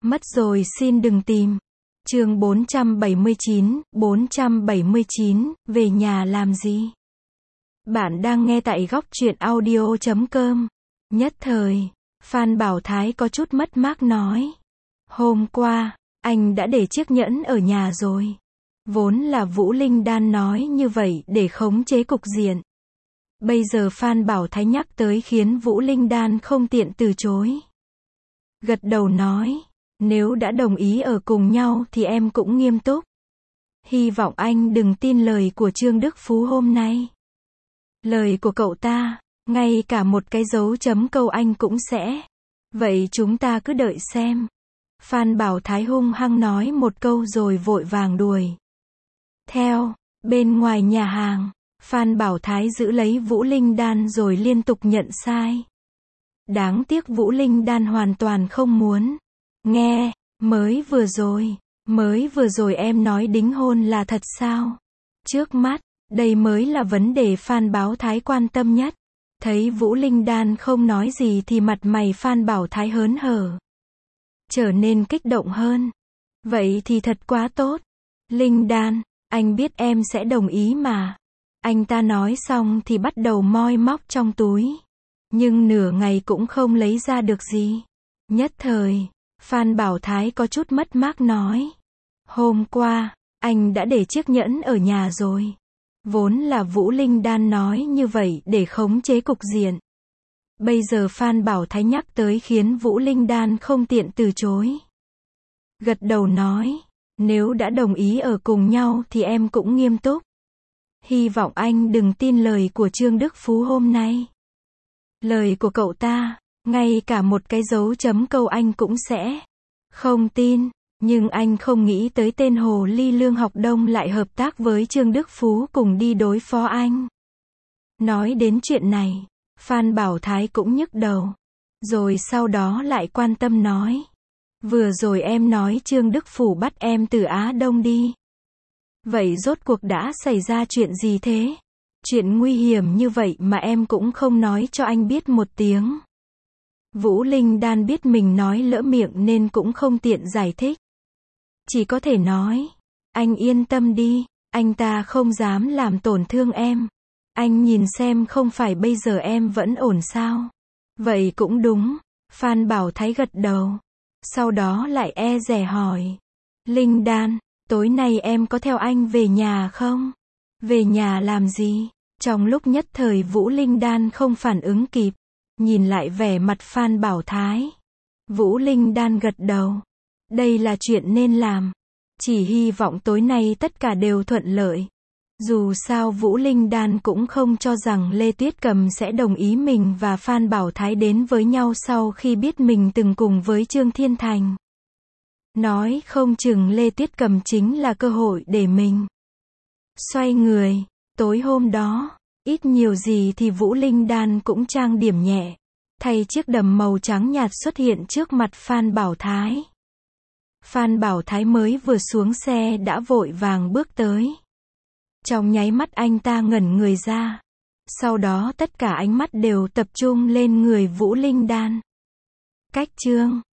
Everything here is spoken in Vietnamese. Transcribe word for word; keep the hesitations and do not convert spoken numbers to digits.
Mất rồi xin đừng tìm. Chương bốn trăm bảy mươi chín, bốn trăm bảy mươi chín, về nhà làm gì? Bạn đang nghe tại góc truyện audio chấm com. Nhất thời, Phan Bảo Thái có chút mất mát nói. Hôm qua, anh đã để chiếc nhẫn ở nhà rồi. Vốn là Vũ Linh Đan nói như vậy để khống chế cục diện. Bây giờ Phan Bảo Thái nhắc tới khiến Vũ Linh Đan không tiện từ chối. Gật đầu nói, nếu đã đồng ý ở cùng nhau thì em cũng nghiêm túc. Hy vọng anh đừng tin lời của Trương Đức Phú hôm nay. Lời của cậu ta, ngay cả một cái dấu chấm câu anh cũng sẽ. Vậy chúng ta cứ đợi xem. Phan Bảo Thái hung hăng nói một câu rồi vội vàng đuổi theo. Bên ngoài nhà hàng, Phan Bảo Thái giữ lấy Vũ Linh Đan rồi liên tục nhận sai. Đáng tiếc Vũ Linh Đan hoàn toàn không muốn nghe. Mới vừa rồi, mới vừa rồi em nói đính hôn là thật sao? Trước mắt, đây mới là vấn đề Phan Bảo Thái quan tâm nhất. Thấy Vũ Linh Đan không nói gì thì mặt mày Phan Bảo Thái hớn hở, trở nên kích động hơn. Vậy thì thật quá tốt. Linh Đan, anh biết em sẽ đồng ý mà. Anh ta nói xong thì bắt đầu moi móc trong túi. Nhưng nửa ngày cũng không lấy ra được gì. Nhất thời, Phan Bảo Thái có chút mất mát nói. Hôm qua, anh đã để chiếc nhẫn ở nhà rồi. Vốn là Vũ Linh Đan nói như vậy để khống chế cục diện. Bây giờ Phan Bảo Thái nhắc tới khiến Vũ Linh Đan không tiện từ chối. Gật đầu nói, nếu đã đồng ý ở cùng nhau thì em cũng nghiêm túc. Hy vọng anh đừng tin lời của Trương Đức Phú hôm nay. Lời của cậu ta, ngay cả một cái dấu chấm câu anh cũng sẽ không tin. Nhưng anh không nghĩ tới tên hồ ly Lương Học Đông lại hợp tác với Trương Đức Phú cùng đi đối phó anh. Nói đến chuyện này, Phan Bảo Thái cũng nhức đầu. Rồi sau đó lại quan tâm nói. Vừa rồi em nói Trương Đức Phú bắt em từ Á Đông đi. Vậy rốt cuộc đã xảy ra chuyện gì thế? Chuyện nguy hiểm như vậy mà em cũng không nói cho anh biết một tiếng. Vũ Linh Đan biết mình nói lỡ miệng nên cũng không tiện giải thích. Chỉ có thể nói, anh yên tâm đi, anh ta không dám làm tổn thương em. Anh nhìn xem không phải bây giờ em vẫn ổn sao? Vậy cũng đúng, Phan Bảo Thái gật đầu. Sau đó lại e dè hỏi. Linh Đan, tối nay em có theo anh về nhà không? Về nhà làm gì? Trong lúc nhất thời Vũ Linh Đan không phản ứng kịp. Nhìn lại vẻ mặt Phan Bảo Thái. Vũ Linh Đan gật đầu. Đây là chuyện nên làm. Chỉ hy vọng tối nay tất cả đều thuận lợi. Dù sao Vũ Linh Đan cũng không cho rằng Lê Tuyết Cầm sẽ đồng ý mình và Phan Bảo Thái đến với nhau sau khi biết mình từng cùng với Trương Thiên Thành. Nói không chừng Lê Tuyết Cầm chính là cơ hội để mình xoay người. Tối hôm đó, ít nhiều gì thì Vũ Linh Đan cũng trang điểm nhẹ, thay chiếc đầm màu trắng nhạt xuất hiện trước mặt Phan Bảo Thái. Phan Bảo Thái mới vừa xuống xe đã vội vàng bước tới. Trong nháy mắt anh ta ngẩn người ra. Sau đó tất cả ánh mắt đều tập trung lên người Vũ Linh Đan. Cách chương